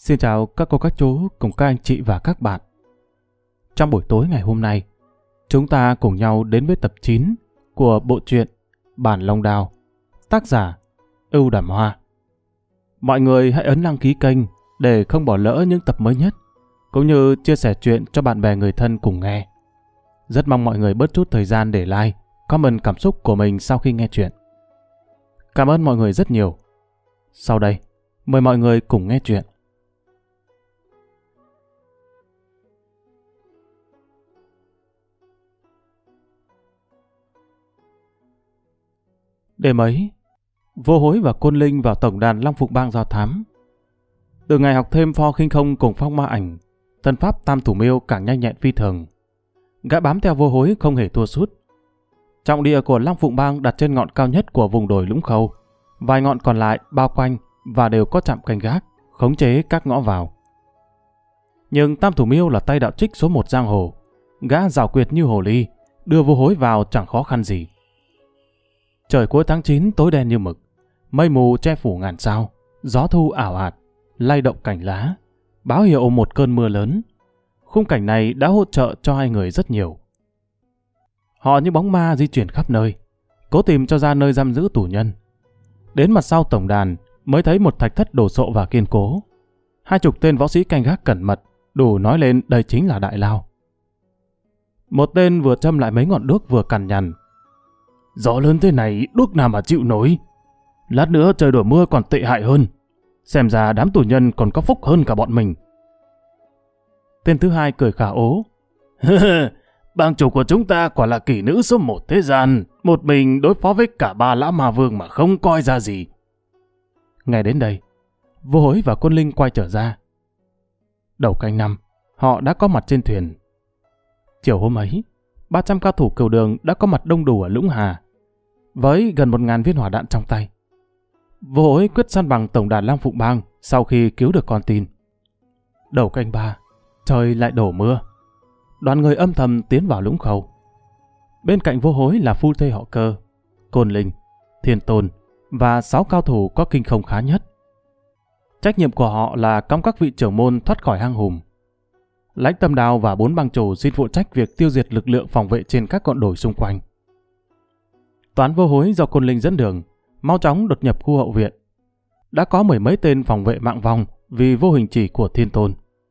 Xin chào các cô, các chú cùng các anh chị và các bạn. Trong buổi tối ngày hôm nay, chúng ta cùng nhau đến với tập 9 của bộ truyện Bản Long Đao, tác giả Ưu Đàm Hoa. Mọi người hãy ấn đăng ký kênh để không bỏ lỡ những tập mới nhất, cũng như chia sẻ chuyện cho bạn bè người thân cùng nghe. Rất mong mọi người bớt chút thời gian để like, comment cảm xúc của mình sau khi nghe chuyện. Cảm ơn mọi người rất nhiều. Sau đây, mời mọi người cùng nghe chuyện. Đêm ấy, Vô Hối và Côn Linh vào tổng đàn Long Phụng Bang do thám. Từ ngày học thêm pho khinh không cùng Phong Ma Ảnh, thân pháp Tam Thủ Miêu càng nhanh nhẹn phi thường. Gã bám theo Vô Hối không hề thua sút. Trọng địa của Long Phụng Bang đặt trên ngọn cao nhất của vùng đồi Lũng Khâu, vài ngọn còn lại bao quanh và đều có trạm canh gác, khống chế các ngõ vào. Nhưng Tam Thủ Miêu là tay đạo trích số 1 giang hồ, gã rào quyệt như hồ ly, đưa Vô Hối vào chẳng khó khăn gì. Trời cuối tháng 9 tối đen như mực, mây mù che phủ ngàn sao, gió thu ảo ạt, lay động cành lá, báo hiệu một cơn mưa lớn. Khung cảnh này đã hỗ trợ cho hai người rất nhiều. Họ như bóng ma di chuyển khắp nơi, cố tìm cho ra nơi giam giữ tù nhân. Đến mặt sau tổng đàn mới thấy một thạch thất đồ sộ và kiên cố. 20 tên võ sĩ canh gác cẩn mật, đủ nói lên đây chính là đại lao. Một tên vừa châm lại mấy ngọn đuốc vừa cằn nhằn. Gió lớn thế này đuốc nào mà chịu nổi. Lát nữa trời đổ mưa còn tệ hại hơn. Xem ra đám tù nhân còn có phúc hơn cả bọn mình. Tên thứ hai cười khả ố. Bang chủ của chúng ta quả là kỷ nữ số 1 thế gian. Một mình đối phó với cả 3 lão ma vương mà không coi ra gì. Ngày đến đây, Vô Hối và Côn Linh quay trở ra. Đầu canh năm, họ đã có mặt trên thuyền. Chiều hôm ấy, 300 cao thủ cửu đường đã có mặt đông đủ ở Lũng Hà, với gần 1000 viên hỏa đạn trong tay. Vô Hối quyết săn bằng tổng đàn Long Phụng Bang sau khi cứu được con tin. Đầu canh 3, trời lại đổ mưa. Đoàn người âm thầm tiến vào Lũng Khâu. Bên cạnh Vô Hối là phu thê họ Cơ, Côn Linh, Thiên Tôn và 6 cao thủ có kinh không khá nhất. Trách nhiệm của họ là cõng các vị trưởng môn thoát khỏi hang hùm. Lãnh Tâm Đao và 4 bang chủ xin phụ trách việc tiêu diệt lực lượng phòng vệ trên các ngọn đồi xung quanh. Toán Vô Hối do Côn Linh dẫn đường, mau chóng đột nhập khu hậu viện. Đã có 10 mấy tên phòng vệ mạng vong vì vô hình chỉ của Thiên Tôn.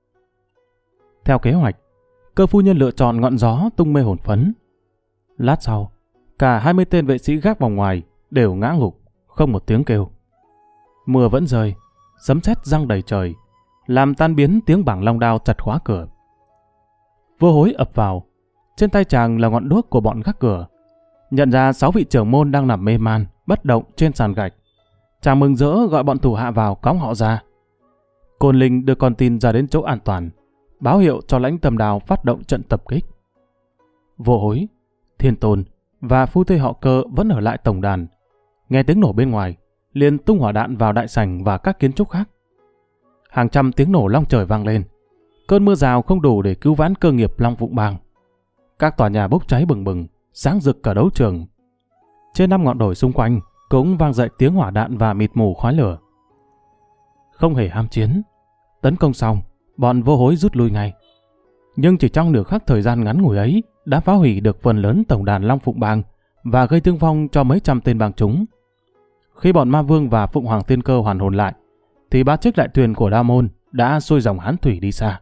Theo kế hoạch, Cơ phu nhân lựa chọn ngọn gió tung mê hồn phấn. Lát sau, cả 20 tên vệ sĩ gác vòng ngoài đều ngã ngục, không một tiếng kêu. Mưa vẫn rơi, sấm sét giăng đầy trời, làm tan biến tiếng bảng long đao chặt khóa cửa. Vô Hối ập vào, trên tay chàng là ngọn đuốc của bọn gác cửa. Nhận ra 6 vị trưởng môn đang nằm mê man, bất động trên sàn gạch. Chàng mừng rỡ gọi bọn thủ hạ vào cõng họ ra. Côn Linh đưa con tin ra đến chỗ an toàn, báo hiệu cho Lãnh Tâm Đao phát động trận tập kích. Vô Hối, Thiên Tôn và phu thê họ Cơ vẫn ở lại tổng đàn. Nghe tiếng nổ bên ngoài, liền tung hỏa đạn vào đại sảnh và các kiến trúc khác. Hàng trăm tiếng nổ long trời vang lên. Cơn mưa rào không đủ để cứu vãn cơ nghiệp Long Phụng Bang. Các tòa nhà bốc cháy bừng bừng, sáng rực cả đấu trường. Trên 5 ngọn đồi xung quanh cũng vang dậy tiếng hỏa đạn và mịt mù khói lửa. Không hề ham chiến, tấn công xong, bọn Vô Hối rút lui ngay. Nhưng chỉ trong nửa khắc thời gian ngắn ngủi ấy đã phá hủy được phần lớn tổng đàn Long Phụng Bang và gây thương vong cho mấy trăm tên bang chúng. Khi bọn Ma Vương và Phụng Hoàng Tiên Cơ hoàn hồn lại, thì 3 chiếc đại thuyền của Đa Môn đã xuôi dòng Hán Thủy đi xa.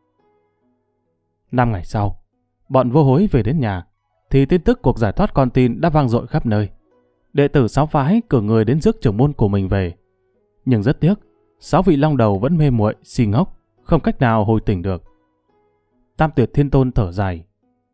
5 ngày sau, bọn Vô Hối về đến nhà, thì tin tức cuộc giải thoát con tin đã vang dội khắp nơi. Đệ tử 6 phái cử người đến rước trưởng môn của mình về. Nhưng rất tiếc, 6 vị long đầu vẫn mê muội, si ngốc, không cách nào hồi tỉnh được. Tam Tuyệt Thiên Tôn thở dài.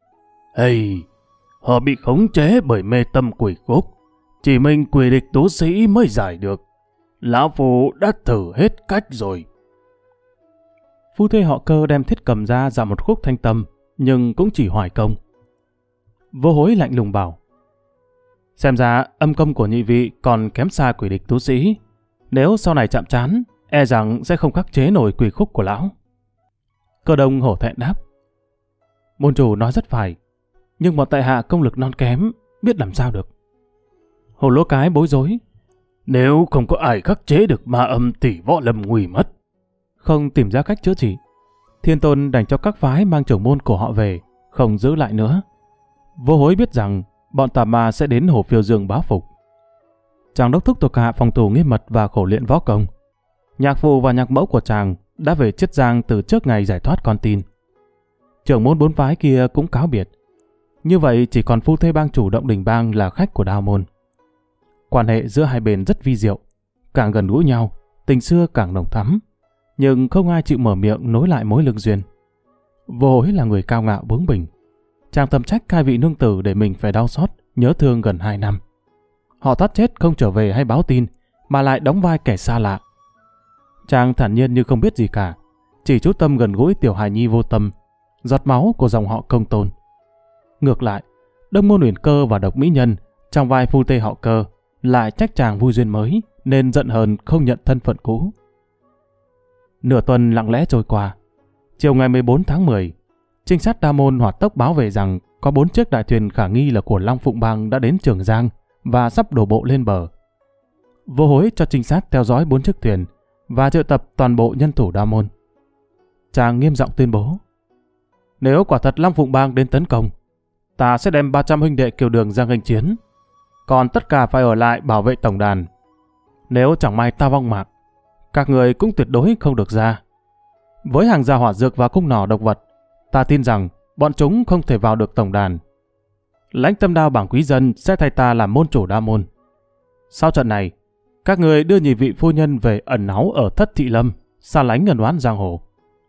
Họ bị khống chế bởi mê tâm quỷ khúc. Chỉ mình quỷ địch tú sĩ mới giải được. Lão Phu đã thử hết cách rồi. Phu thê họ Cơ đem thiết cầm ra dạo một khúc thanh tâm, nhưng cũng chỉ hoài công. Vô Hối lạnh lùng bảo. Xem ra âm công của nhị vị còn kém xa quỷ địch tú sĩ. Nếu sau này chạm trán, e rằng sẽ không khắc chế nổi quỷ khúc của lão. Cơ Đông hổ thẹn đáp. Môn chủ nói rất phải, nhưng bọn tại hạ công lực non kém, biết làm sao được. Hồ Lô Cái bối rối. Nếu không có ai khắc chế được ma âm tỷ võ lâm nguy mất. Không tìm ra cách chữa trị, Thiên Tôn đành cho các phái mang trưởng môn của họ về, không giữ lại nữa. Vô Hối biết rằng bọn tà ma sẽ đến Hồ Phiêu Dương báo phục. Chàng đốc thúc thuộc hạ phòng tù nghiêm mật và khổ luyện võ công. Nhạc phụ và nhạc mẫu của chàng đã về Chiết Giang từ trước ngày giải thoát con tin. Trưởng môn 4 phái kia cũng cáo biệt. Như vậy chỉ còn phu thê bang chủ Động Đình Bang là khách của Đao môn. Quan hệ giữa hai bên rất vi diệu, càng gần gũi nhau, tình xưa càng nồng thắm, nhưng không ai chịu mở miệng nối lại mối lương duyên. Vô Hối là người cao ngạo bướng bỉnh. Chàng thầm trách hai vị nương tử để mình phải đau xót, nhớ thương gần 2 năm. Họ thoát chết không trở về hay báo tin, mà lại đóng vai kẻ xa lạ. Chàng thản nhiên như không biết gì cả, chỉ chú tâm gần gũi tiểu hài nhi vô tâm, giọt máu của dòng họ Công Tôn. Ngược lại, Đông Môn Uyển Cơ và Độc Mỹ Nhân trong vai phu thê họ Cơ lại trách chàng vui duyên mới, nên giận hờn không nhận thân phận cũ. Nửa tuần lặng lẽ trôi qua. Chiều ngày 14 tháng 10, trinh sát Đao môn hỏa tốc báo về rằng có 4 chiếc đại thuyền khả nghi là của Long Phụng Bang đã đến Trường Giang và sắp đổ bộ lên bờ. Vô Hối cho trinh sát theo dõi 4 chiếc thuyền và triệu tập toàn bộ nhân thủ Đao môn. Chàng nghiêm giọng tuyên bố: nếu quả thật Long Phụng Bang đến tấn công, ta sẽ đem 300 huynh đệ Kiều Đường ra nghênh chiến, còn tất cả phải ở lại bảo vệ tổng đàn. Nếu chẳng may ta vong mạng, các người cũng tuyệt đối không được ra. Với hàng rào hỏa dược và cung nỏ độc vật, ta tin rằng bọn chúng không thể vào được tổng đàn. Lãnh Tâm Đao bảng quý dân sẽ thay ta làm môn chủ Đao môn. Sau trận này, các người đưa nhị vị phu nhân về ẩn náu ở Thất Thị Lâm, xa lánh ngần oán giang hồ.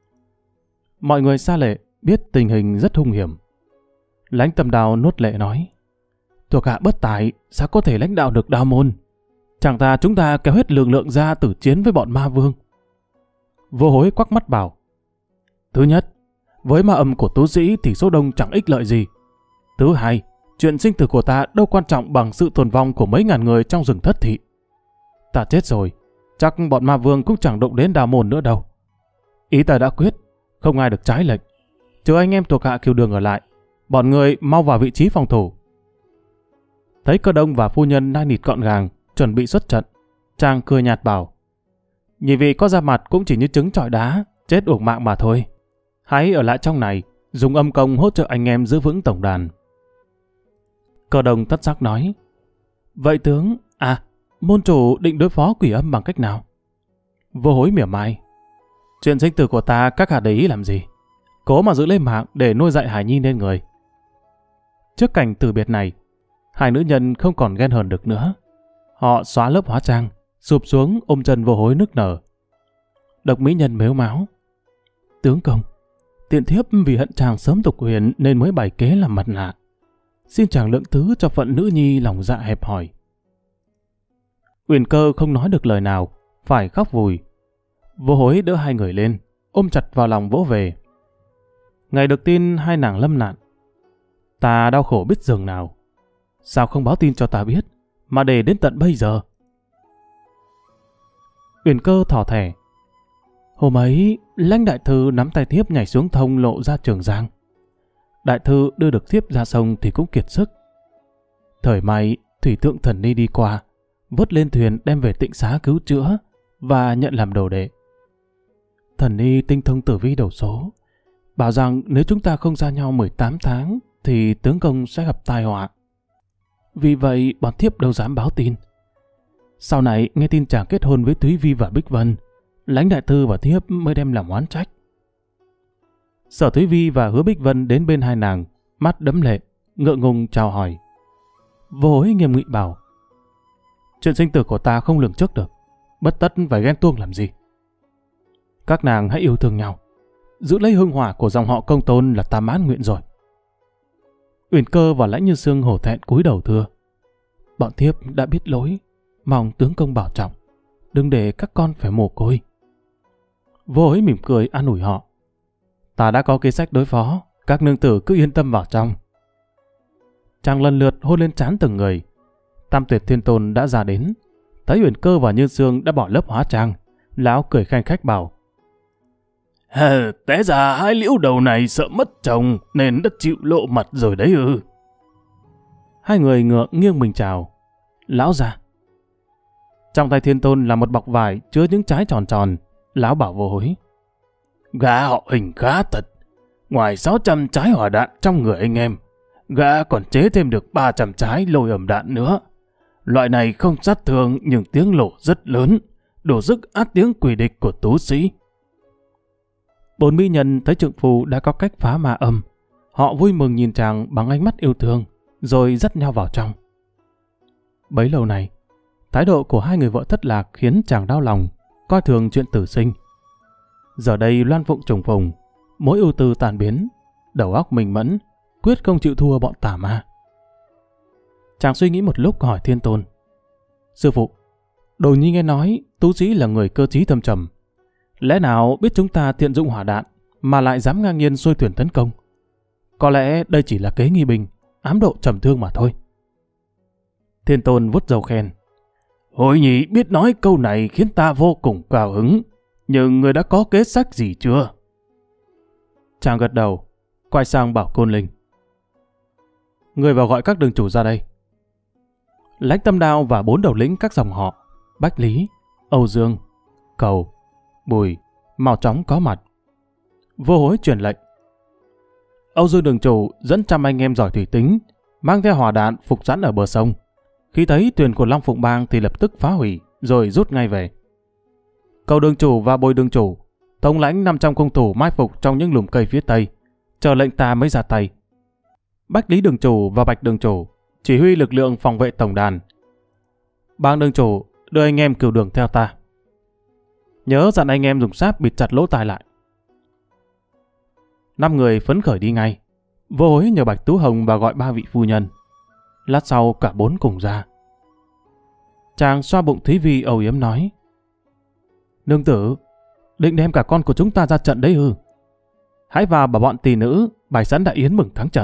Mọi người xa lệ biết tình hình rất hung hiểm. Lãnh Tâm Đao nuốt lệ nói: thuộc hạ bất tài, sao có thể lãnh đạo được Đao môn? Chẳng thà chúng ta kéo hết lực lượng ra tử chiến với bọn ma vương. Vô Hối quắc mắt bảo: thứ nhất, với ma âm của tú sĩ thì số đông chẳng ích lợi gì. Thứ hai, chuyện sinh tử của ta đâu quan trọng bằng sự tồn vong của mấy ngàn người trong rừng Thất Thị. Ta chết rồi, chắc bọn ma vương cũng chẳng động đến Đao môn nữa đâu. Ý ta đã quyết, không ai được trái lệnh. Trừ anh em thuộc hạ Kiều Đường ở lại, bọn người mau vào vị trí phòng thủ. Thấy Cơ Đông và phu nhân nai nịt gọn gàng, chuẩn bị xuất trận, chàng cười nhạt bảo: nhị vị có ra mặt cũng chỉ như trứng trọi đá, chết uổng mạng mà thôi. Hãy ở lại trong này, dùng âm công hỗ trợ anh em giữ vững tổng đàn. Cơ Đông thất sắc nói: vậy tướng, môn chủ định đối phó quỷ âm bằng cách nào? Vô Hối mỉa mai: chuyện sinh tử của ta các hạ để ý làm gì? Cố mà giữ lấy mạng để nuôi dạy hài nhi nên người. Trước cảnh từ biệt này, hai nữ nhân không còn ghen hờn được nữa. Họ xóa lớp hóa trang, sụp xuống ôm chân Vô Hối nức nở. Độc Mỹ Nhân mếu máo: tướng công, tiện thiếp vì hận chàng sớm tục huyền nên mới bày kế làm mặt nạ. Xin chàng lượng thứ cho phận nữ nhi lòng dạ hẹp hòi. Uyển Cơ không nói được lời nào, phải khóc vùi. Vô Hối đỡ hai người lên, ôm chặt vào lòng vỗ về. Ngày được tin hai nàng lâm nạn, ta đau khổ biết dường nào. Sao không báo tin cho ta biết, mà để đến tận bây giờ? Uyển Cơ thỏ thẻ: hôm ấy, Lãnh đại thư nắm tay thiếp nhảy xuống thông lộ ra Trường Giang. Đại thư đưa được thiếp ra sông thì cũng kiệt sức. Thời may, thủy thượng thần ni đi qua, vớt lên thuyền đem về Tịnh Xá cứu chữa và nhận làm đồ đệ. Thần ni tinh thông tử vi đầu số, bảo rằng nếu chúng ta không ra nhau 18 tháng thì tướng công sẽ gặp tai họa. Vì vậy bọn thiếp đâu dám báo tin. Sau này nghe tin chàng kết hôn với Thúy Vi và Bích Vân, Lãnh đại thư và thiếp mới đem làm oán trách. Sở Thúy Vi và Hứa Bích Vân đến bên hai nàng, mắt đẫm lệ, ngượng ngùng chào hỏi. Vô Hối nghiêm nghị bảo: chuyện sinh tử của ta không lường trước được, bất tất phải ghen tuông làm gì. Các nàng hãy yêu thương nhau, giữ lấy hương hỏa của dòng họ Công Tôn là ta mãn nguyện rồi. Uyển Cơ và Lãnh Như Sương hổ thẹn cúi đầu thưa: bọn thiếp đã biết lỗi, mong tướng công bảo trọng, đừng để các con phải mồ côi. Vô Hối mỉm cười an ủi họ: ta đã có kế sách đối phó, các nương tử cứ yên tâm vào trong. Chàng lần lượt hôn lên trán từng người. Tam Tuyệt Thiên Tôn đã ra đến, thấy Uyển Cơ và Như Sương đã bỏ lớp hóa trang, lão cười khanh khách bảo: té ra hai liễu đầu này sợ mất chồng nên đã chịu lộ mặt rồi đấy ư? Hai người ngượng nghiêng mình chào. Lão già. Trong tay Thiên Tôn là một bọc vải chứa những trái tròn tròn, Lão bảo Vô Hối: Gã họ Hình khá thật. Ngoài 600 trái hỏa đạn trong người anh em, gã còn chế thêm được 300 trái lôi ẩm đạn nữa. Loại này không sát thương nhưng tiếng nổ rất lớn, đủ sức át tiếng quỷ địch của tú sĩ. Bốn mỹ nhân thấy trượng phu đã có cách phá ma âm. Họ vui mừng nhìn chàng bằng ánh mắt yêu thương, rồi dắt nhau vào trong. Bấy lâu này, thái độ của hai người vợ thất lạc khiến chàng đau lòng, coi thường chuyện tử sinh. Giờ đây loan phụng trùng phùng, mỗi ưu tư tàn biến, đầu óc minh mẫn, quyết không chịu thua bọn tà ma. Chàng suy nghĩ một lúc hỏi Thiên Tôn: Sư phụ, Đồ Nhi nghe nói tú sĩ là người cơ trí thâm trầm. Lẽ nào biết chúng ta thiện dụng hỏa đạn mà lại dám ngang nhiên xuôi thuyền tấn công? Có lẽ đây chỉ là kế nghi binh, ám độ trầm thương mà thôi. Thiên Tôn vuốt râu khen: Hồi nhị biết nói câu này khiến ta vô cùng cao hứng, nhưng người đã có kế sách gì chưa? Chàng gật đầu, quay sang bảo Côn Linh: Người vào gọi các đường chủ ra đây. Lãnh Tâm Đao và 4 đầu lĩnh các dòng họ Bách Lý, Âu Dương, Cầu, Bùi mau chóng có mặt. Vô Hối truyền lệnh: Âu Dương đường chủ dẫn 100 anh em giỏi thủy tính, mang theo hỏa đạn phục sẵn ở bờ sông. Khi thấy thuyền của Long Phụng Bang thì lập tức phá hủy, rồi rút ngay về. Cầu đường chủ và Bùi đường chủ thống lãnh 500 cung thủ mai phục trong những lùm cây phía tây, chờ lệnh ta mới ra tay. Bách Lý đường chủ và Bạch đường chủ chỉ huy lực lượng phòng vệ tổng đàn. Bang đường chủ đưa anh em cửu đường theo ta. Nhớ dặn anh em dùng sáp bịt chặt lỗ tai lại. 5 người phấn khởi đi ngay. Vô Hối nhờ Bạch Tú Hồng và gọi 3 vị phu nhân. Lát sau cả 4 cùng ra. Chàng xoa bụng Thúy Vi âu yếm nói: Nương tử, định đem cả con của chúng ta ra trận đấy ư? Hãy vào bảo bọn tỳ nữ bày sẵn đại yến mừng thắng trận.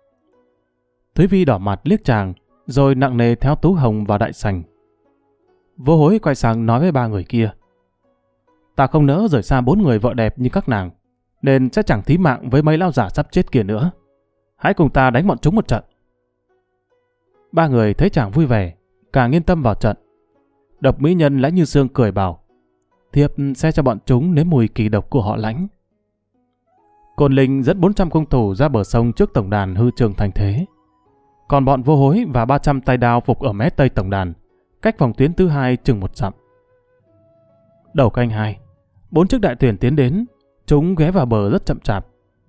Thúy Vi đỏ mặt liếc chàng, rồi nặng nề theo Tú Hồng vào đại sảnh. Vô Hối quay sang nói với 3 người kia: Ta không nỡ rời xa 4 người vợ đẹp như các nàng, nên sẽ chẳng thí mạng với mấy lão giả sắp chết kia nữa. Hãy cùng ta đánh bọn chúng một trận. 3 người thấy chàng vui vẻ, càng yên tâm vào trận. Độc mỹ nhân Lãnh Như Sương cười bảo: Thiếp sẽ cho bọn chúng nếm mùi kỳ độc của họ Lãnh. Côn Linh dẫn 400 cung thủ ra bờ sông trước tổng đàn hư trường thành thế. Còn bọn Vô Hối và 300 tay đao phục ở mé tây tổng đàn, cách phòng tuyến thứ 2 chừng 1 dặm. Đầu canh 2, 4 chiếc đại thuyền tiến đến, chúng ghé vào bờ rất chậm chạp.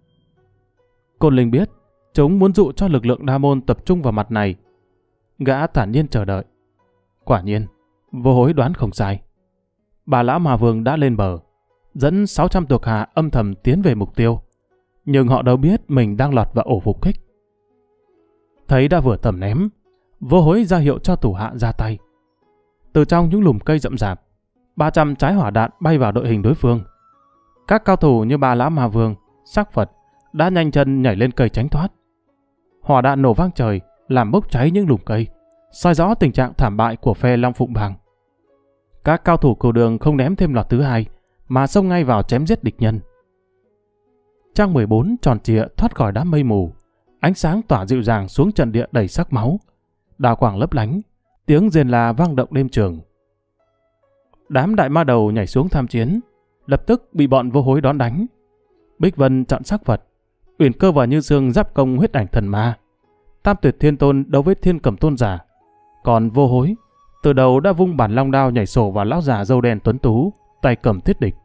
Côn Linh biết chúng muốn dụ cho lực lượng Đa Môn tập trung vào mặt này. Gã thản nhiên chờ đợi. Quả nhiên, Vô Hối đoán không sai. Bà lão Ma Vương đã lên bờ, dẫn 600 thuộc hạ âm thầm tiến về mục tiêu. Nhưng họ đâu biết mình đang lọt vào ổ phục kích. Thấy đã vừa tầm ném, Vô Hối ra hiệu cho thủ hạ ra tay. Từ trong những lùm cây rậm rạp, 300 trái hỏa đạn bay vào đội hình đối phương. Các cao thủ như bà lão Ma Vương, Sắc Phật đã nhanh chân nhảy lên cây tránh thoát. Hỏa đạn nổ vang trời, làm bốc cháy những lùm cây, soi rõ tình trạng thảm bại của phe Long Phụng Bang. Các cao thủ cửu đường không ném thêm lọt thứ 2, mà xông ngay vào chém giết địch nhân. Trăng 14 tròn trịa thoát khỏi đám mây mù, ánh sáng tỏa dịu dàng xuống trận địa đầy sắc máu, đào quang lấp lánh, tiếng rền la vang động đêm trường. Đám đại ma đầu nhảy xuống tham chiến, lập tức bị bọn Vô Hối đón đánh. Bích Vân chặn Sắc Phật, Uyển Cơ và Như Sương giáp công huyết ảnh thần ma. Tam Tuyệt Thiên Tôn đấu với Thiên Cẩm Tôn giả. Còn Vô Hối từ đầu đã vung bản long đao nhảy sổ vào lão già râu đen tuấn tú, tay cầm thiết địch.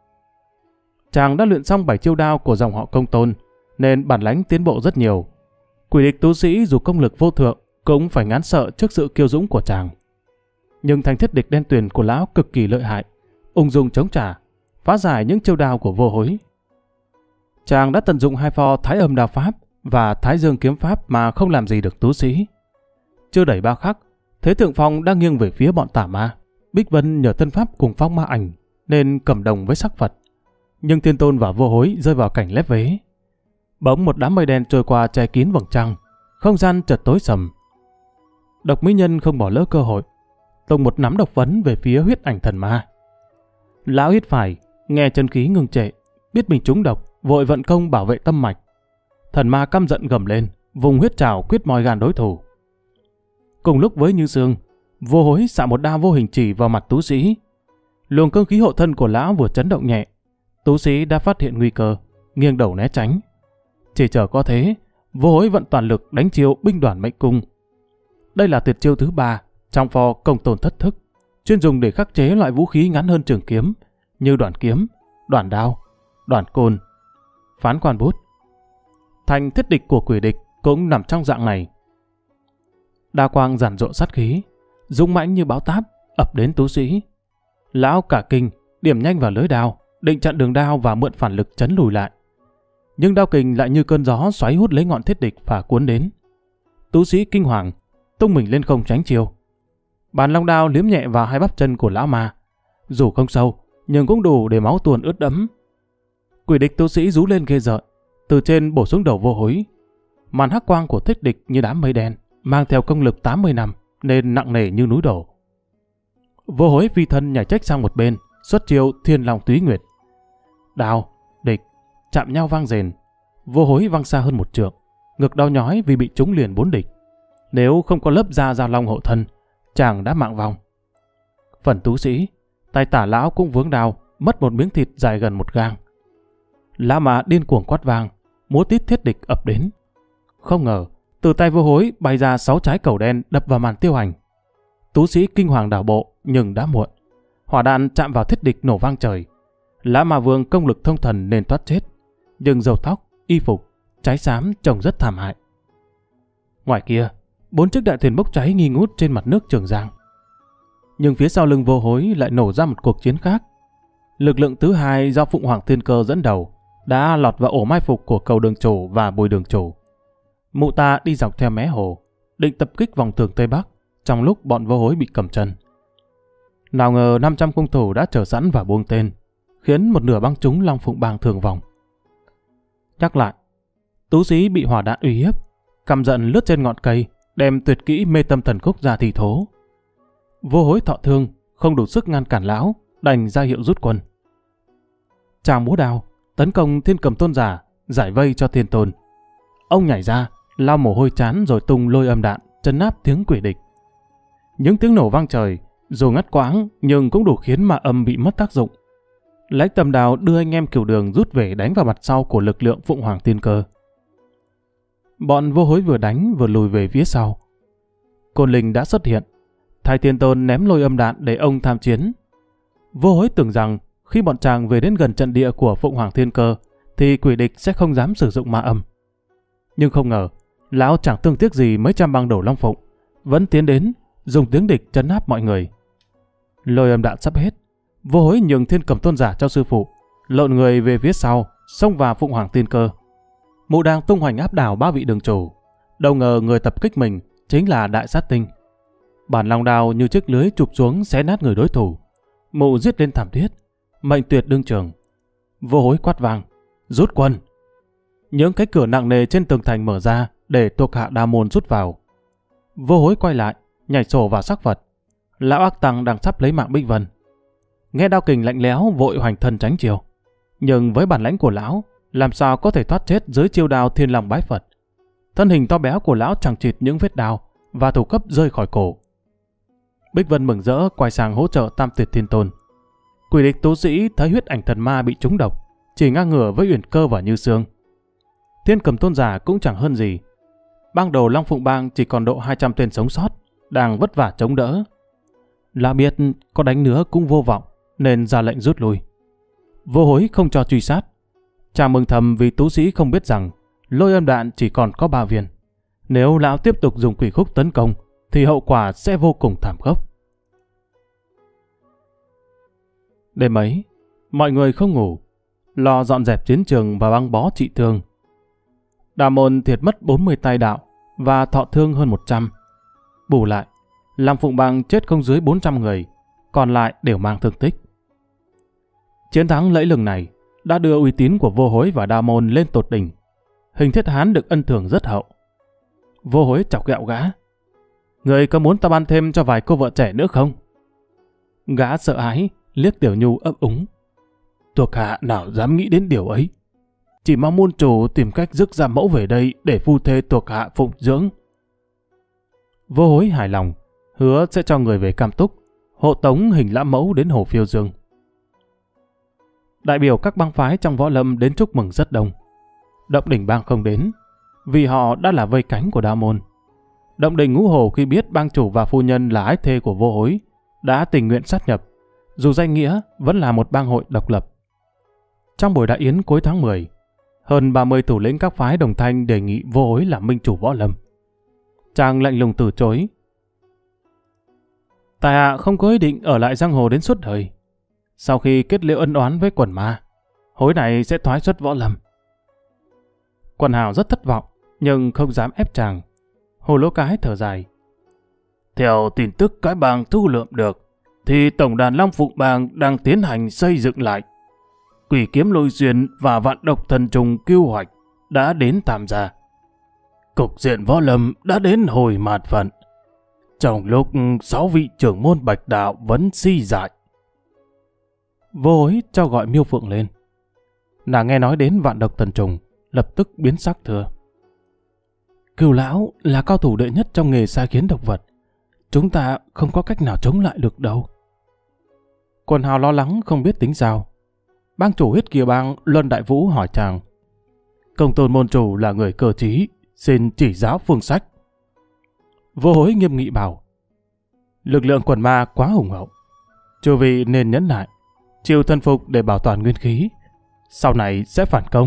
Chàng đã luyện xong 7 chiêu đao của dòng họ Công Tôn, nên bản lãnh tiến bộ rất nhiều. Quỷ địch tú sĩ dù công lực vô thượng cũng phải ngán sợ trước sự kiêu dũng của chàng. Nhưng thanh thiết địch đen tuyền của lão cực kỳ lợi hại, ung dung chống trả, phá giải những chiêu đao của Vô Hối. Chàng đã tận dụng 2 pho Thái Âm đao pháp và Thái Dương kiếm pháp mà không làm gì được tú sĩ. Chưa đầy 3 khắc, thế thượng phong đang nghiêng về phía bọn tà ma. Bích Vân nhờ thân pháp cùng phong ma ảnh nên cầm đồng với Sắc Phật, nhưng Thiên Tôn và Vô Hối rơi vào cảnh lép vế. Bỗng một đám mây đen trôi qua che kín vầng trăng, không gian chợt tối sầm. Độc mỹ nhân không bỏ lỡ cơ hội, tung một nắm độc vấn về phía huyết ảnh thần ma. Lão hít phải, nghe chân khí ngừng trệ, biết mình trúng độc, vội vận công bảo vệ tâm mạch. Thần ma căm giận gầm lên, vùng huyết trảo quyết moi gan đối thủ. Cùng lúc với Như Sương, Vô Hối xạ một đao vô hình chỉ vào mặt tú sĩ. Luồng cương khí hộ thân của lão vừa chấn động nhẹ, tú sĩ đã phát hiện nguy cơ, nghiêng đầu né tránh. Chỉ chờ có thế, Vô Hối vận toàn lực đánh chiêu binh đoàn mệnh cung. Đây là tuyệt chiêu thứ 3 trong pho công tồn thất thức, chuyên dùng để khắc chế loại vũ khí ngắn hơn trường kiếm như đoạn kiếm, đoạn đao, đoạn côn. Phán quan bút. Thành thiết địch của quỷ địch cũng nằm trong dạng này. Đao quang giản rộ sát khí, dũng mãnh như bão táp ập đến tú sĩ. Lão cả kinh, điểm nhanh vào lưới đao, định chặn đường đao và mượn phản lực chấn lùi lại. Nhưng đao kình lại như cơn gió xoáy hút lấy ngọn thiết địch và cuốn đến. Tú sĩ kinh hoàng, tung mình lên không tránh chiêu. Bàn long đao liếm nhẹ vào hai bắp chân của lão ma, dù không sâu nhưng cũng đủ để máu tuôn ướt đẫm. Quỷ địch tú sĩ rú lên ghê rợn, từ trên bổ xuống đầu Vô Hối. Màn hắc quang của thiết địch như đám mây đen, mang theo công lực 80 năm nên nặng nề như núi đổ. Vô Hối phi thân nhảy trách sang một bên, xuất chiêu Thiên Long Túy Nguyệt. Đao, địch chạm nhau vang rền. Vô Hối văng xa hơn 1 trượng, ngực đau nhói vì bị trúng liền 4 địch. Nếu không có lớp da giao long hộ thân, chàng đã mạng vong. Phần tú sĩ, tay tả lão cũng vướng đao, mất một miếng thịt dài gần 1 gang. Lão mà điên cuồng quát vang, múa tít thiết địch ập đến. Không ngờ, từ tay Vô Hối bay ra 6 trái cầu đen đập vào màn tiêu hành. Tú sĩ kinh hoàng đảo bộ, nhưng đã muộn. Hỏa đạn chạm vào thiết địch nổ vang trời. Lã Ma Vương công lực thông thần nên thoát chết, nhưng râu tóc, y phục, cháy xám trông rất thảm hại. Ngoài kia, 4 chiếc đại thuyền bốc cháy nghi ngút trên mặt nước Trường Giang. Nhưng phía sau lưng Vô Hối lại nổ ra một cuộc chiến khác. Lực lượng thứ 2 do Phụng Hoàng Thiên Cơ dẫn đầu đã lọt vào ổ mai phục của Cầu Đường Chủ và Bùi Đường Chủ. Mụ ta đi dọc theo mé hồ, định tập kích vòng tường Tây Bắc trong lúc bọn Vô Hối bị cầm chân. Nào ngờ 500 cung thủ đã chờ sẵn và buông tên, khiến một nửa băng chúng Long Phụng Bang thương vong. Nhắc lại, tú sĩ bị hỏa đạn uy hiếp, căm giận lướt trên ngọn cây, đem tuyệt kỹ mê tâm thần khúc ra thì thố. Vô Hối thọ thương, không đủ sức ngăn cản lão, đành ra hiệu rút quân. Chàng múa đao, tấn công Thiên Cầm Tôn giả, giải vây cho Thiên Tôn. Ông nhảy ra, lau mồ hôi chán rồi tung lôi âm đạn, trấn áp tiếng quỷ địch. Những tiếng nổ vang trời, dù ngắt quãng nhưng cũng đủ khiến ma âm bị mất tác dụng. Lãnh Tầm Đào đưa anh em Cửu Đường rút về đánh vào mặt sau của lực lượng Phụng Hoàng Thiên Cơ. Bọn Vô Hối vừa đánh vừa lùi về phía sau. Côn Linh đã xuất hiện, Thái Thiên Tôn ném lôi âm đạn để ông tham chiến. Vô Hối tưởng rằng khi bọn chàng về đến gần trận địa của Phụng Hoàng Thiên Cơ thì quỷ địch sẽ không dám sử dụng ma âm. Nhưng không ngờ, lão chẳng thương tiếc gì mấy trăm băng đầu Long Phụng, vẫn tiến đến dùng tiếng địch trấn áp mọi người. Lôi âm đạn sắp hết, Vô Hối nhường Thiên Cầm Tôn giả cho sư phụ, lộn người về phía sau, xông vào Phụng Hoàng Thiên Cơ. Mụ đang tung hoành áp đảo 3 vị đường chủ, đâu ngờ người tập kích mình chính là Đại Sát Tinh. Bản long đao như chiếc lưới chụp xuống xé nát người đối thủ. Mụ giết lên thảm thiết, mệnh tuyệt đương trường. Vô Hối quát vang, rút quân. Những cái cửa nặng nề trên tường thành mở ra để thuộc hạ Đa Môn rút vào. Vô Hối quay lại, nhảy sổ vào sắc vật. Lão ác tăng đang sắp lấy mạng Bích Vân. Nghe đao kình lạnh lẽo vội hoành thân tránh chiều. Nhưng với bản lãnh của lão, làm sao có thể thoát chết dưới chiêu đao Thiên Long Bái Phật. Thân hình to béo của lão chẳng chịt những vết đao và thủ cấp rơi khỏi cổ. Bích Vân mừng rỡ quay sang hỗ trợ Tam Tuyệt Thiên Tôn. Quỷ địch tú sĩ thấy huyết ảnh thần ma bị trúng độc, chỉ ngang ngửa với Uyển Cơ và Như Sương. Thiên Cầm Tôn giả cũng chẳng hơn gì. Bang đầu Long Phụng Bang chỉ còn độ 200 tên sống sót, đang vất vả chống đỡ. Lão biết có đánh nữa cũng vô vọng, nên ra lệnh rút lui. Vô Hối không cho truy sát. Chàng mừng thầm vì tú sĩ không biết rằng lôi âm đạn chỉ còn có 3 viên. Nếu lão tiếp tục dùng quỷ khúc tấn công, thì hậu quả sẽ vô cùng thảm khốc. Đêm ấy, mọi người không ngủ, lo dọn dẹp chiến trường và băng bó trị thương. Đa Môn thiệt mất 40 tay đạo và thọ thương hơn 100. Bù lại, Long Phụng Bang chết không dưới 400 người, còn lại đều mang thương tích. Chiến thắng lẫy lừng này đã đưa uy tín của Vô Hối và Đa Môn lên tột đỉnh. Hình Thiết Hán được ân thưởng rất hậu. Vô Hối chọc ghẹo gã. Người có muốn ta ban thêm cho vài cô vợ trẻ nữa không? Gã sợ hãi, liếc Tiểu Nhu ấp úng. Thuộc hạ nào dám nghĩ đến điều ấy. Chỉ mong môn chủ tìm cách rước ra mẫu về đây để phu thê thuộc hạ phụng dưỡng. Vô Hối hài lòng, hứa sẽ cho người về Cam Túc, hộ tống Hình Lã Mẫu đến hồ Phiêu Dương, đại biểu các bang phái trong võ lâm đến chúc mừng rất đông. Động Đình bang không đến, vì họ đã là vây cánh của Đa Môn. Động Đình Ngũ Hồ khi biết bang chủ và phu nhân là ái thê của Vô Hối, đã tình nguyện sát nhập, dù danh nghĩa vẫn là một bang hội độc lập. Trong buổi đại yến cuối tháng 10, hơn 30 thủ lĩnh các phái đồng thanh đề nghị Vô Hối làm minh chủ võ lâm. Chàng lạnh lùng từ chối. Tại hạ không có ý định ở lại giang hồ đến suốt đời. Sau khi kết liễu ân oán với quần ma, Hối này sẽ thoái xuất võ lâm. Quần hào rất thất vọng, nhưng không dám ép chàng. Hồ Lô Cái thở dài. Theo tin tức cái bang thu lượm được, thì tổng đàn Long Phụng bang đang tiến hành xây dựng lại. Quỷ Kiếm Lôi Xuyên và Vạn Độc Thần Trùng Kiêu Hoạch đã đến tham gia. Cục diện võ lâm đã đến hồi mạt phận. Trong lúc 6 vị trưởng môn Bạch Đạo vẫn si dại. Vô Hối cho gọi Miêu Phượng lên. Nàng nghe nói đến Vạn Độc Thần Trùng, lập tức biến sắc thưa. Cửu lão là cao thủ đệ nhất trong nghề sai khiến độc vật. Chúng ta không có cách nào chống lại được đâu. Quần hào lo lắng không biết tính sao. Bang chủ Huyết Kia bang Luân Đại Vũ hỏi chàng. Công tôn môn chủ là người cơ trí, xin chỉ giáo phương sách. Vô Hối nghiêm nghị bảo. Lực lượng quần ma quá hùng hậu. Chư vị nên nhẫn nại, chịu thân phục để bảo toàn nguyên khí. Sau này sẽ phản công.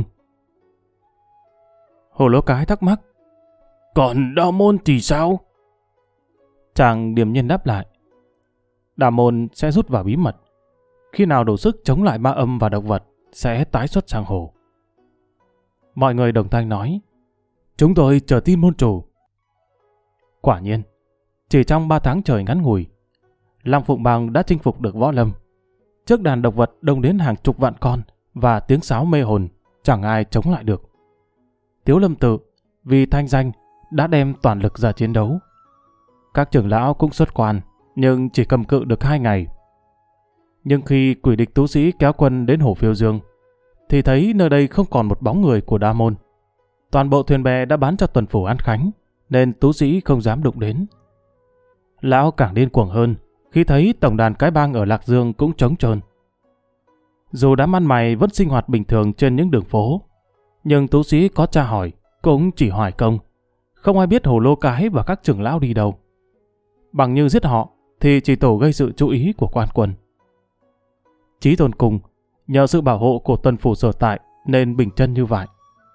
Hồ Lô Cái thắc mắc. Còn Đạo Môn thì sao? Chàng điềm nhiên đáp lại. Đạo Môn sẽ rút vào bí mật. Khi nào đủ sức chống lại ma âm và độc vật, sẽ tái xuất giang hồ. Mọi người đồng thanh nói. Chúng tôi chờ tin môn chủ. Quả nhiên, chỉ trong 3 tháng trời ngắn ngủi, Long Phụng bang đã chinh phục được võ lâm. Trước đàn độc vật đông đến hàng chục vạn con và tiếng sáo mê hồn, chẳng ai chống lại được. Tiếu Lâm Tự vì thanh danh đã đem toàn lực ra chiến đấu. Các trưởng lão cũng xuất quan, nhưng chỉ cầm cự được 2 ngày. Nhưng khi quỷ địch tú sĩ kéo quân đến Hồ Phiêu Dương, thì thấy nơi đây không còn một bóng người của Đa Môn. Toàn bộ thuyền bè đã bán cho tuần phủ An Khánh, nên tú sĩ không dám đụng đến. Lão càng điên cuồng hơn khi thấy tổng đàn cái bang ở Lạc Dương cũng trống trơn. Dù đám ăn mày vẫn sinh hoạt bình thường trên những đường phố, nhưng tú sĩ có tra hỏi cũng chỉ hoài công. Không ai biết Hồ Lô Cái và các trưởng lão đi đâu. Bằng như giết họ thì chỉ tổ gây sự chú ý của quan quân. Chí Tôn Cung nhờ sự bảo hộ của tuần phủ sở tại nên bình chân như vậy.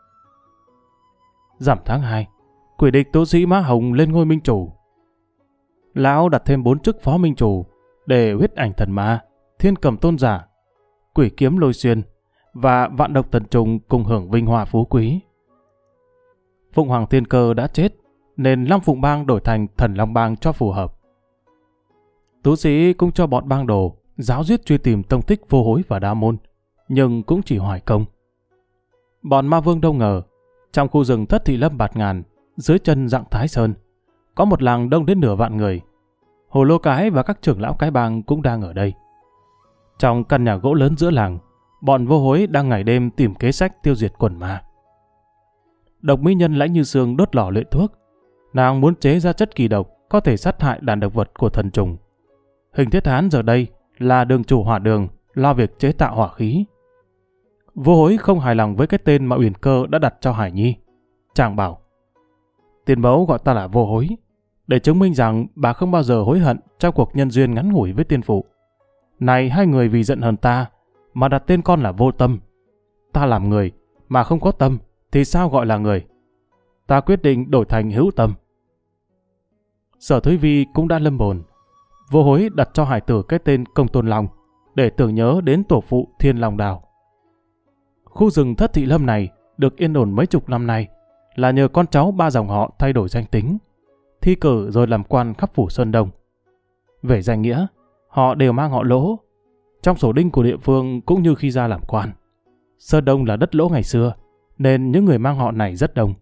Rằm tháng 2, quỷ địch tú sĩ Mã Hồng lên ngôi minh chủ. Lão đặt thêm 4 chức phó minh chủ để Huyết Ảnh Thần Ma, Thiên Cầm Tôn Giả, Quỷ Kiếm Lôi Xuyên và Vạn Độc Thần Trùng cùng hưởng vinh hoa phú quý. Phụng Hoàng Thiên Cơ đã chết, nên Long Phụng bang đổi thành Thần Long bang cho phù hợp. Tú sĩ cũng cho bọn bang đồ giáo giết truy tìm tông tích Vô Hối và Đa Môn, nhưng cũng chỉ hoài công. Bọn ma vương đâu ngờ, trong khu rừng Thất Thị Lâm bạt ngàn, dưới chân dặng Thái Sơn, có một làng đông đến nửa vạn người. Hồ Lô Cái và các trưởng lão cái bang cũng đang ở đây. Trong căn nhà gỗ lớn giữa làng, bọn Vô Hối đang ngày đêm tìm kế sách tiêu diệt quần ma. Độc mỹ nhân Lãnh Như Sương đốt lò luyện thuốc. Nàng muốn chế ra chất kỳ độc có thể sát hại đàn độc vật của thần trùng. Hình Thiết Hán giờ đây là đường chủ hỏa đường, lo việc chế tạo hỏa khí. Vô Hối không hài lòng với cái tên mà Uyển Cơ đã đặt cho Hải Nhi. Chàng bảo, tiền mẫu gọi ta là Vô Hối, để chứng minh rằng bà không bao giờ hối hận trong cuộc nhân duyên ngắn ngủi với tiên phụ. Này hai người vì giận hờn ta mà đặt tên con là Vô Tâm. Ta làm người mà không có tâm thì sao gọi là người? Ta quyết định đổi thành Hữu Tâm. Sở Thúy Vi cũng đã lâm bồn. Vô Hối đặt cho hải tử cái tên Công Tôn Long để tưởng nhớ đến tổ phụ Thiên Long Đào. Khu rừng Thất Thị Lâm này được yên ổn mấy chục năm nay là nhờ con cháu ba dòng họ thay đổi danh tính, thi cử rồi làm quan khắp phủ Sơn Đông. Về danh nghĩa, họ đều mang họ Lỗ. Trong sổ đinh của địa phương cũng như khi ra làm quan. Sơn Đông là đất Lỗ ngày xưa, nên những người mang họ này rất đông.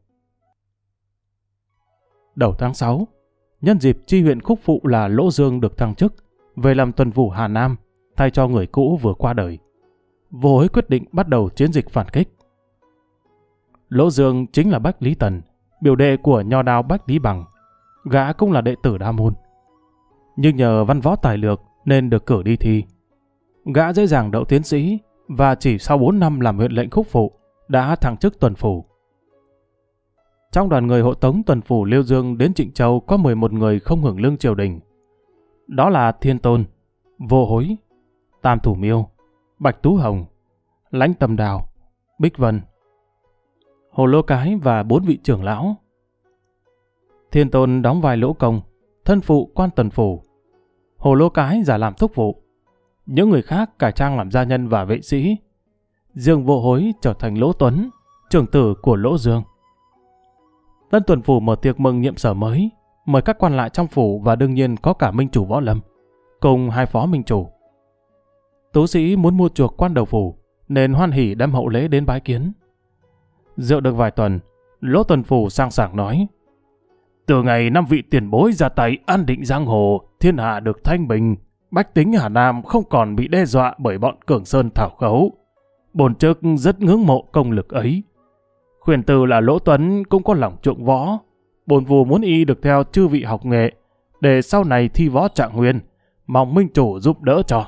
Đầu tháng 6, nhân dịp chi huyện Khúc Phụ là Lỗ Dương được thăng chức, về làm tuần phủ Hà Nam, thay cho người cũ vừa qua đời. Vô Hối quyết định bắt đầu chiến dịch phản kích. Lỗ Dương chính là Bách Lý Tần, biểu đệ của nho đao Bách Lý Bằng. Gã cũng là đệ tử Đa Môn. Nhưng nhờ văn võ tài lược nên được cử đi thi. Gã dễ dàng đậu tiến sĩ và chỉ sau 4 năm làm huyện lệnh khúc phụ, đã thăng chức tuần phủ. Trong đoàn người hộ tống tuần phủ Liêu Dương đến Trịnh Châu có 11 người không hưởng lương triều đình. Đó là Thiên Tôn, Vô Hối, Tam Thủ Miêu, Bạch Tú Hồng, Lãnh Tầm Đào, Bích Vân, Hồ Lô Cái và 4 vị trưởng lão. Thiên Tôn đóng vai Lỗ Công, thân phụ quan tuần phủ. Hồ Lô Cái giả làm thúc vụ. Những người khác cải trang làm gia nhân và vệ sĩ. Riêng Vô Hối trở thành Lỗ Tuấn, trưởng tử của Lỗ Dương. Tân tuần phủ mở tiệc mừng nhiệm sở mới, mời các quan lại trong phủ và đương nhiên có cả minh chủ Võ Lâm, cùng 2 phó minh chủ. Tú sĩ muốn mua chuộc quan đầu phủ, nên hoan hỉ đem hậu lễ đến bái kiến. Rượu được vài tuần, Lỗ tuần phủ sang sảng nói: từ ngày 5 vị tiền bối ra tay an định giang hồ, thiên hạ được thanh bình, bách tính Hà Nam không còn bị đe dọa bởi bọn Cường Sơn thảo khấu. Bổn chức rất ngưỡng mộ công lực ấy. Khuyển tử là Lỗ Tuấn cũng có lòng chuộng võ. Bổn vù muốn y được theo chư vị học nghệ, để sau này thi võ trạng nguyên, mong minh chủ giúp đỡ cho.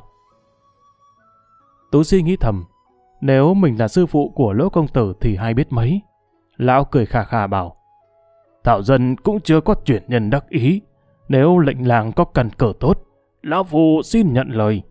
Tú sĩ nghĩ thầm, nếu mình là sư phụ của Lỗ công tử thì hay biết mấy. Lão cười khà khà bảo: Thảo dân cũng chưa có chuyển nhân đắc ý, nếu lệnh làng có cần cờ tốt, lão phu xin nhận lời.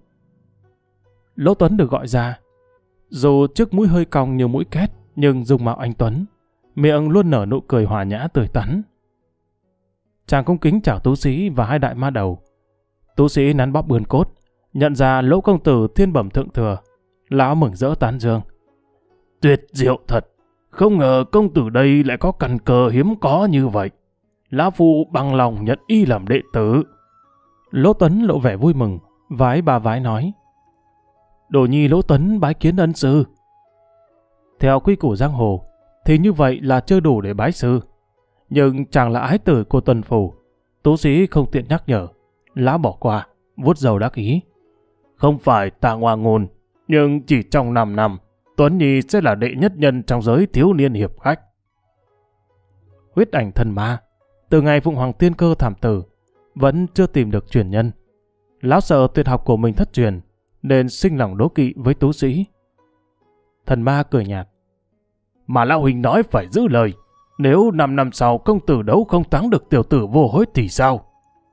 Lỗ Tuấn được gọi ra. Dù trước mũi hơi cong như mũi két, nhưng dung mạo anh Tuấn, miệng luôn nở nụ cười hòa nhã tươi tắn. Chàng cung kính chào tú sĩ và 2 đại ma đầu. Tú sĩ nắn bóp bươn cốt, nhận ra Lỗ công tử thiên bẩm thượng thừa. Lão mừng rỡ tán dương: tuyệt diệu thật, không ngờ công tử đây lại có căn cơ hiếm có như vậy. Lão phu bằng lòng nhận y làm đệ tử. Lỗ Tuấn lộ vẻ vui mừng, vái 3 vái nói: đồ nhi Lỗ Tuấn bái kiến ân sư. Theo quy củ giang hồ thì như vậy là chưa đủ để bái sư, nhưng chàng là ái tử của tuần phủ, tú sĩ không tiện nhắc nhở. Lão bỏ qua, vuốt râu đắc ý: không phải ta ngoa ngôn, nhưng chỉ trong 5 năm Tuấn nhi sẽ là đệ nhất nhân trong giới thiếu niên hiệp khách. Huyết ảnh thần ma, từ ngày Phụng Hoàng Tiên Cơ thảm tử vẫn chưa tìm được truyền nhân. Lão sợ tuyệt học của mình thất truyền, nên sinh lòng đố kỵ với tú sĩ. Thần ma cười nhạt: mà lão huynh nói phải giữ lời, nếu 5 năm sau công tử đấu không thắng được tiểu tử Vô Hối thì sao?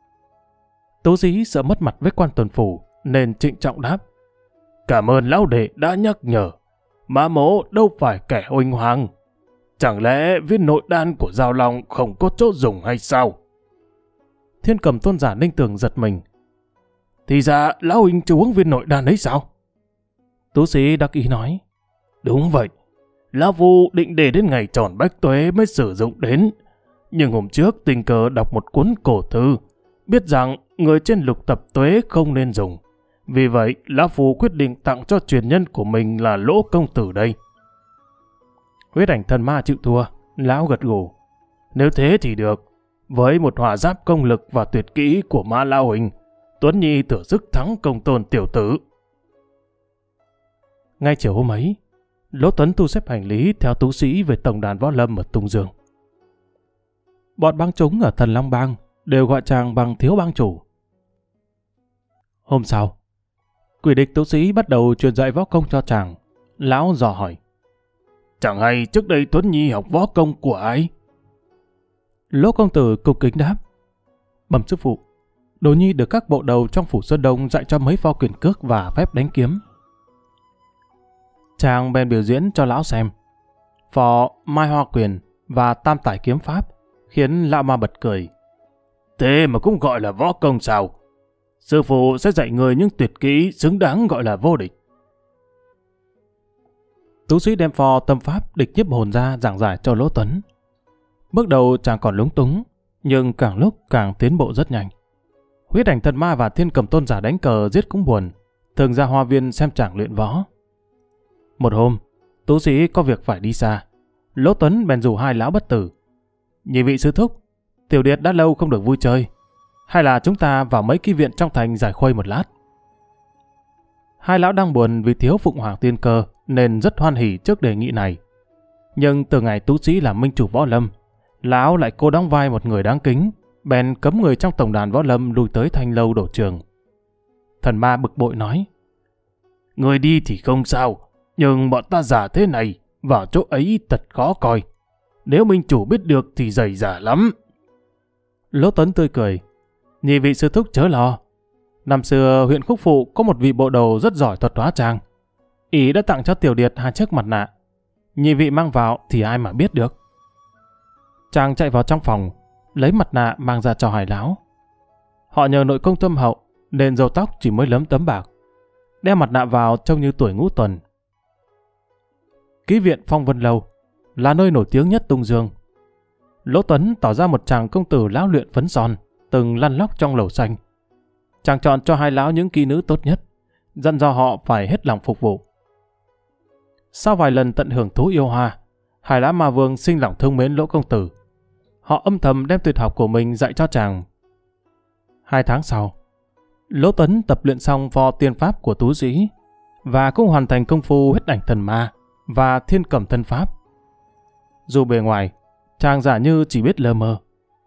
Tú sĩ sợ mất mặt với quan tuần phủ nên trịnh trọng đáp: cảm ơn lão đệ đã nhắc nhở, mã mỗ đâu phải kẻ oanh hoàng. Chẳng lẽ viên nội đan của Giao Long không có chỗ dùng hay sao? Thiên Cầm tôn giả Ninh Tường giật mình: thì ra lão huynh chưa uống viên nội đan ấy sao? Tú sĩ đắc ý nói: đúng vậy, lão phu định để đến ngày tròn bách tuế mới sử dụng đến. Nhưng hôm trước tình cờ đọc một cuốn cổ thư, biết rằng người trên lục tập tuế không nên dùng. Vì vậy, lão phu quyết định tặng cho truyền nhân của mình là Lỗ công tử đây. Huyết ảnh thần ma chịu thua, lão gật gù: nếu thế thì được. Với một hỏa giáp công lực và tuyệt kỹ của Ma Lão huynh, Tuấn nhi thử sức thắng công tôn tiểu tử. Ngay chiều hôm ấy, Lỗ Tuấn thu xếp hành lý theo tú sĩ về tổng đàn Võ Lâm ở Tung Dương. Bọn bang chúng ở Thần Long Bang đều gọi chàng bằng thiếu bang chủ. Hôm sau, quỷ địch tú sĩ bắt đầu truyền dạy võ công cho chàng. Lão dò hỏi: chẳng hay trước đây Tuấn nhi học võ công của ai? Lỗ công tử cung kính đáp: bẩm sư phụ, đồ nhi được các bộ đầu trong phủ Sơn Đông dạy cho mấy pho quyền cước và phép đánh kiếm. Chàng bèn biểu diễn cho lão xem phò Mai Hoa Quyền và Tam Tải Kiếm Pháp, khiến lão ma bật cười: thế mà cũng gọi là võ công sao? Sư phụ sẽ dạy người những tuyệt kỹ xứng đáng gọi là vô địch. Tú sĩ đem phò tâm pháp địch nhiếp hồn ra giảng giải cho Lỗ Tuấn. Bước đầu chàng còn lúng túng, nhưng càng lúc càng tiến bộ rất nhanh. Huyết ảnh thần ma và Thiên Cầm tôn giả đánh cờ giết cũng buồn, thường ra hoa viên xem chàng luyện võ. Một hôm, tú sĩ có việc phải đi xa. Lỗ Tuấn bèn rủ 2 lão bất tử: nhị vị sư thúc, tiểu điệt đã lâu không được vui chơi, hay là chúng ta vào mấy cái viện trong thành giải khuây một lát. 2 lão đang buồn vì thiếu Phụng Hoàng Tiên Cơ nên rất hoan hỉ trước đề nghị này. Nhưng từ ngày tú sĩ làm minh chủ Võ Lâm, lão lại cố đóng vai một người đáng kính, bèn cấm người trong tổng đàn Võ Lâm lui tới Thanh Lâu đổ trường. Thần ma bực bội nói: người đi thì không sao, Nhưng bọn ta giả thế này, vào chỗ ấy thật khó coi. Nếu minh chủ biết được thì dày dả lắm. Lỗ Tuấn tươi cười. Nhị vị sư thúc chớ lo. Năm xưa huyện Khúc Phụ có một vị bộ đầu rất giỏi thuật hóa trang. Ý đã tặng cho Tiểu Điệt 2 chiếc mặt nạ. Nhị vị mang vào thì ai mà biết được. Chàng chạy vào trong phòng, lấy mặt nạ mang ra cho Hải Lão. Họ nhờ nội công thâm hậu nên râu tóc chỉ mới lấm tấm bạc. Đeo mặt nạ vào trông như tuổi ngũ tuần. Ký viện Phong Vân Lâu là nơi nổi tiếng nhất Tung Dương. Lỗ Tuấn tỏ ra một chàng công tử lão luyện phấn son, từng lăn lóc trong lầu xanh. Chàng chọn cho hai lão những kỹ nữ tốt nhất, dặn dò họ phải hết lòng phục vụ. Sau vài lần tận hưởng thú yêu hoa, Hải Lã Ma Vương sinh lòng thương mến Lỗ công tử. Họ âm thầm đem tuyệt học của mình dạy cho chàng. 2 tháng sau, Lỗ Tuấn tập luyện xong vò tiên pháp của Tú Dĩ và cũng hoàn thành công phu huyết ảnh thần ma và thiên cẩm thân pháp. Dù bề ngoài, chàng giả như chỉ biết lơ mơ.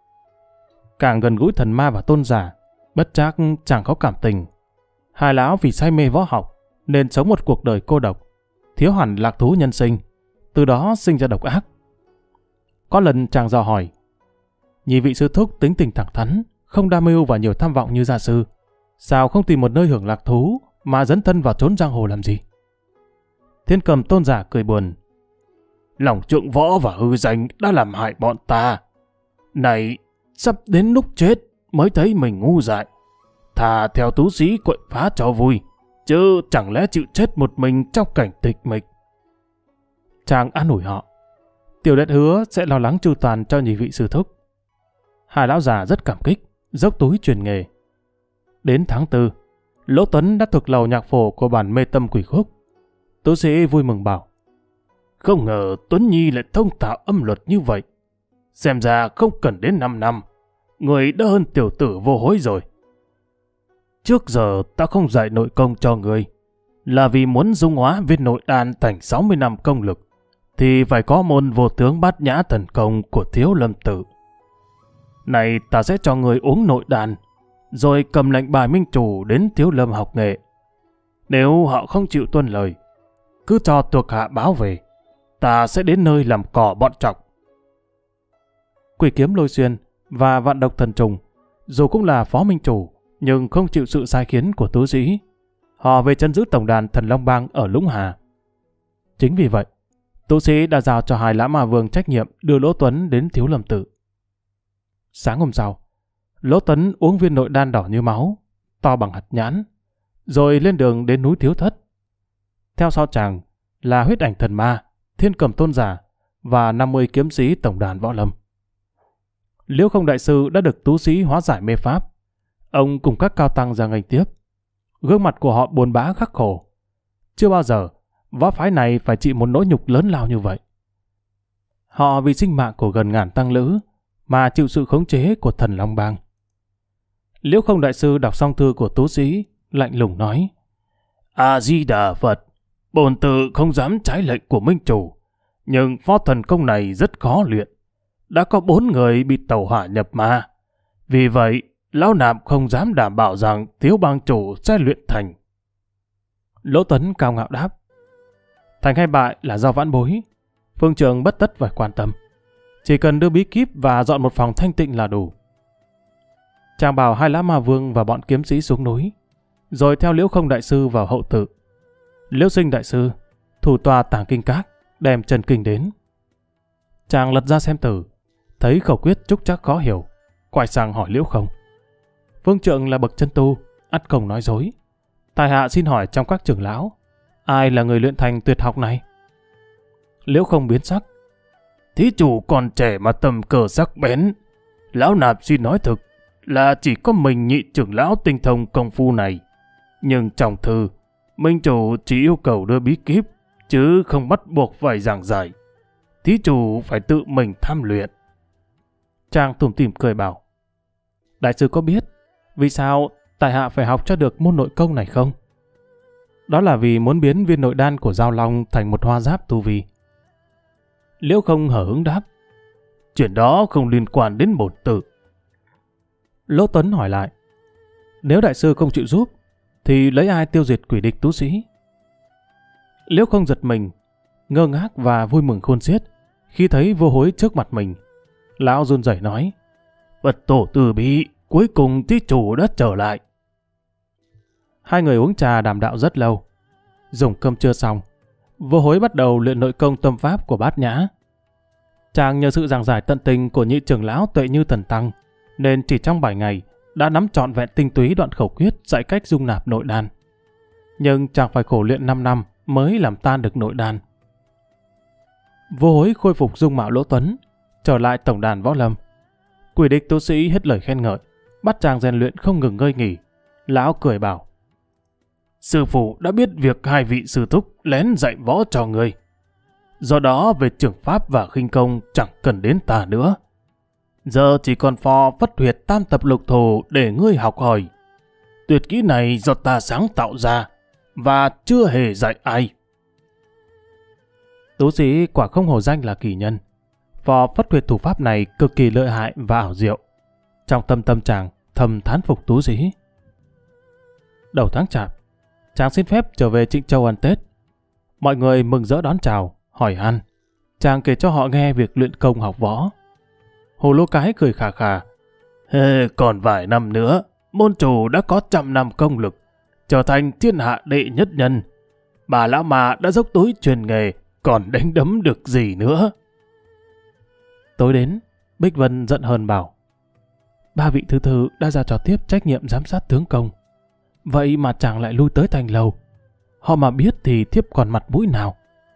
Càng gần gũi thần ma và tôn giả, bất trắc chàng có cảm tình. Hai lão vì say mê võ học nên sống một cuộc đời cô độc, thiếu hẳn lạc thú nhân sinh, từ đó sinh ra độc ác. Có lần chàng dò hỏi, nhị vị sư thúc tính tình thẳng thắn, không đam mưu và nhiều tham vọng như gia sư, sao không tìm một nơi hưởng lạc thú mà dấn thân vào chốn giang hồ làm gì? Thiên Cầm tôn giả cười buồn. Lòng trượng võ và hư danh đã làm hại bọn ta. Này, sắp đến lúc chết mới thấy mình ngu dại. Thà theo Tú Sĩ quậy phá cho vui, chứ chẳng lẽ chịu chết một mình trong cảnh tịch mịch. Chàng an ủi họ. Tiểu Đệ hứa sẽ lo lắng chu toàn cho nhị vị sư thúc. Hai lão già rất cảm kích, dốc túi truyền nghề. Đến tháng 4, Lỗ Tuấn đã thuộc lầu nhạc phổ của bản Mê Tâm Quỷ Khúc. Tú Sĩ vui mừng bảo, không ngờ Tuấn Nhi lại thông thạo âm luật như vậy. Xem ra không cần đến 5 năm, người đã hơn tiểu tử Vô Hối rồi. Trước giờ ta không dạy nội công cho người, là vì muốn dung hóa viên nội đan thành 60 năm công lực, thì phải có môn vô tướng bát nhã thần công của Thiếu Lâm Tự. Này ta sẽ cho người uống nội đan, rồi cầm lệnh bài minh chủ đến Thiếu Lâm học nghệ. Nếu họ không chịu tuân lời, cứ cho thuộc hạ báo về, ta sẽ đến nơi làm cỏ bọn trọc. Quỷ Kiếm Lôi Xuyên và Vạn Độc Thần Trùng, dù cũng là phó minh chủ, nhưng không chịu sự sai khiến của Tú Dĩ. Họ về chân giữ tổng đàn Thần Long Bang ở Lũng Hà. Chính vì vậy, Tú Dĩ đã giao cho Hải Lã Ma Vương trách nhiệm đưa Lỗ Tuấn đến Thiếu Lâm Tự. Sáng hôm sau, Lỗ Tuấn uống viên nội đan đỏ như máu, to bằng hạt nhãn, rồi lên đường đến núi Thiếu Thất. Theo sau chàng là huyết ảnh thần ma, Thiên Cầm tôn giả và 50 kiếm sĩ tổng đàn võ lâm. Liễu Không đại sư đã được Tú Sĩ hóa giải mê pháp. Ông cùng các cao tăng ra nghênh tiếp. Gương mặt của họ buồn bã khắc khổ. Chưa bao giờ võ phái này phải chịu một nỗi nhục lớn lao như vậy. Họ vì sinh mạng của gần ngàn tăng lữ mà chịu sự khống chế của Thần Long Bang. Liễu Không đại sư đọc xong thư của Tú Sĩ, lạnh lùng nói: A Di Đà Phật, bổn tự không dám trái lệnh của minh chủ, nhưng phó thần công này rất khó luyện. Đã có 4 người bị tẩu hỏa nhập ma. Vì vậy, lão nạp không dám đảm bảo rằng Thiếu bang chủ sẽ luyện thành. Lỗ Tuấn cao ngạo đáp: thành hay bại là do vãn bối, phương trường bất tất phải quan tâm. Chỉ cần đưa bí kíp và dọn một phòng thanh tịnh là đủ. Chàng bảo Hai Lã Ma Vương và bọn kiếm sĩ xuống núi, rồi theo Liễu Không đại sư vào hậu tự. Liễu Sinh đại sư, thủ tòa tàng kinh các, đem chân kinh đến. Chàng lật ra xem từ, thấy khẩu quyết trúc chắc khó hiểu, quay sang hỏi Liễu Không. Phương trượng là bậc chân tu, ắt không nói dối. Tài hạ xin hỏi trong các trưởng lão, ai là người luyện thành tuyệt học này? Liễu Không biến sắc: thí chủ còn trẻ mà tầm cờ sắc bén. Lão nạp xin nói thực là chỉ có mình nhị trưởng lão tinh thông công phu này. Nhưng trong thư, minh chủ chỉ yêu cầu đưa bí kíp, chứ không bắt buộc phải giảng giải. Thí chủ phải tự mình tham luyện. Chàng tủm tỉm cười bảo: đại sư có biết vì sao tại hạ phải học cho được môn nội công này không? Đó là vì muốn biến viên nội đan của Giao Long thành một hoa giáp tu vi. Liễu Không hở hứng đáp: chuyện đó không liên quan đến bổn tự. Lỗ Tuấn hỏi lại: nếu đại sư không chịu giúp, thì lấy ai tiêu diệt quỷ địch Tú Sĩ? Liễu Không giật mình, ngơ ngác và vui mừng khôn xiết khi thấy Vô Hối trước mặt mình. Lão run rẩy nói: Phật tổ từ bi, cuối cùng thí chủ đã trở lại. Hai người uống trà đàm đạo rất lâu. Dùng cơm trưa xong, Vô Hối bắt đầu luyện nội công tâm pháp của Bát Nhã. Chàng nhờ sự giảng giải tận tình của nhị trưởng lão Tuệ Như Thần Tăng, nên chỉ trong 7 ngày đã nắm trọn vẹn tinh túy đoạn khẩu quyết dạy cách dung nạp nội đan. Nhưng chàng phải khổ luyện 5 năm mới làm tan được nội đan. Vô Hối khôi phục dung mạo Lỗ Tuấn, trở lại tổng đàn võ lâm. Quỷ địch tu sĩ hết lời khen ngợi, bắt chàng rèn luyện không ngừng ngơi nghỉ. Lão cười bảo: Sư phụ đã biết việc hai vị sư thúc lén dạy võ cho ngươi. Do đó về trưởng pháp và khinh công chẳng cần đến ta nữa. Giờ chỉ còn phò Phất Huyệt Tam Tập Lục Thủ để ngươi học hỏi. Tuyệt kỹ này do ta sáng tạo ra và chưa hề dạy ai. Tú sĩ quả không hổ danh là kỳ nhân. Phò Phất Huyệt thủ pháp này cực kỳ lợi hại và ảo diệu. Trong tâm chàng thầm thán phục tú sĩ. Đầu tháng Chạp, chàng xin phép trở về Trịnh Châu ăn Tết. Mọi người mừng rỡ đón chào, hỏi han. Chàng kể cho họ nghe việc luyện công học võ. Hồ Lô Cái cười khà khà: Còn vài năm nữa, môn chủ đã có 100 năm công lực, trở thành thiên hạ đệ nhất nhân. Bà lão mà đã dốc túi truyền nghề, còn đánh đấm được gì nữa. Tối đến, Bích Vân giận hờn bảo: 3 vị thư đã ra trò tiếp trách nhiệm giám sát tướng công. Vậy mà chàng lại lui tới Thành Lầu. Họ mà biết thì thiếp còn mặt mũi nào.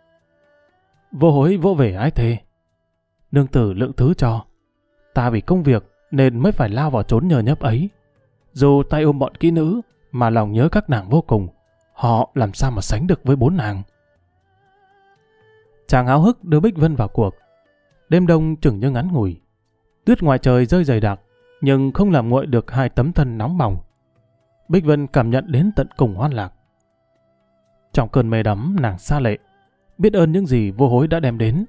Vô Hối vỗ về ái thề: Nương tử lượng thứ cho. Ta vì công việc nên mới phải lao vào trốn nhờ nhấp ấy. Dù tay ôm bọn kỹ nữ mà lòng nhớ các nàng vô cùng, họ làm sao mà sánh được với 4 nàng. Chàng háo hức đưa Bích Vân vào cuộc. Đêm đông chừng như ngắn ngủi. Tuyết ngoài trời rơi dày đặc, nhưng không làm nguội được 2 tấm thân nóng bỏng. Bích Vân cảm nhận đến tận cùng hoan lạc. Trong cơn mê đắm, nàng xa lệ, biết ơn những gì Vô Hối đã đem đến.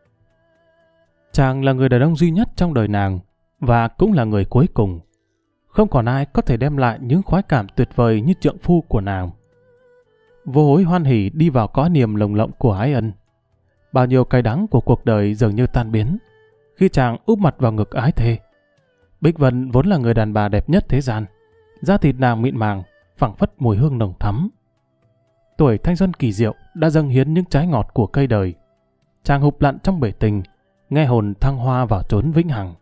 Chàng là người đàn ông duy nhất trong đời nàng, và cũng là người cuối cùng. Không còn ai có thể đem lại những khoái cảm tuyệt vời như trượng phu của nàng. Vô Hối hoan hỉ đi vào cõi niềm lồng lộng của ái ân. Bao nhiêu cay đắng của cuộc đời dường như tan biến khi chàng úp mặt vào ngực ái thê. Bích Vân vốn là người đàn bà đẹp nhất thế gian. Da thịt nàng mịn màng, phảng phất mùi hương nồng thắm. Tuổi thanh xuân kỳ diệu đã dâng hiến những trái ngọt của cây đời. Chàng hụp lặn trong bể tình, nghe hồn thăng hoa vào chốn vĩnh hằng.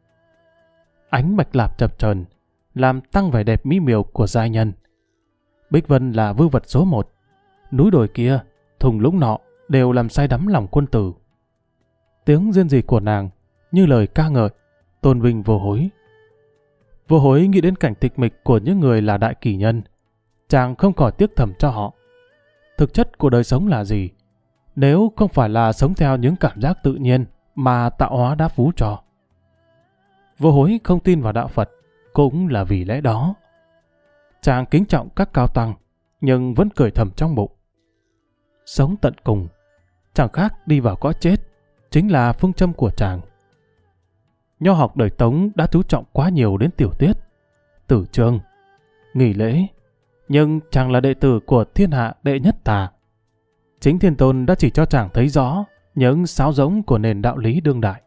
Ánh bạch lạp chập chờn làm tăng vẻ đẹp mỹ miều của giai nhân. Bích Vân là vư vật số 1. Núi đồi kia, thung lũng nọ đều làm say đắm lòng quân tử. Tiếng rên rỉ của nàng như lời ca ngợi, tôn vinh Vô Hối. Vô Hối nghĩ đến cảnh tịch mịch của những người là đại kỳ nhân. Chàng không khỏi tiếc thầm cho họ. Thực chất của đời sống là gì, nếu không phải là sống theo những cảm giác tự nhiên mà tạo hóa đã phú cho? Vô Hối không tin vào đạo Phật cũng là vì lẽ đó. Chàng kính trọng các cao tăng, nhưng vẫn cười thầm trong bụng. Sống tận cùng, chẳng khác đi vào cõi chết, chính là phương châm của chàng. Nho học đời Tống đã chú trọng quá nhiều đến tiểu tiết, tử chương, nghỉ lễ, nhưng chàng là đệ tử của thiên hạ đệ nhất tà. Chính Thiên Tôn đã chỉ cho chàng thấy rõ những sáo rỗng của nền đạo lý đương đại.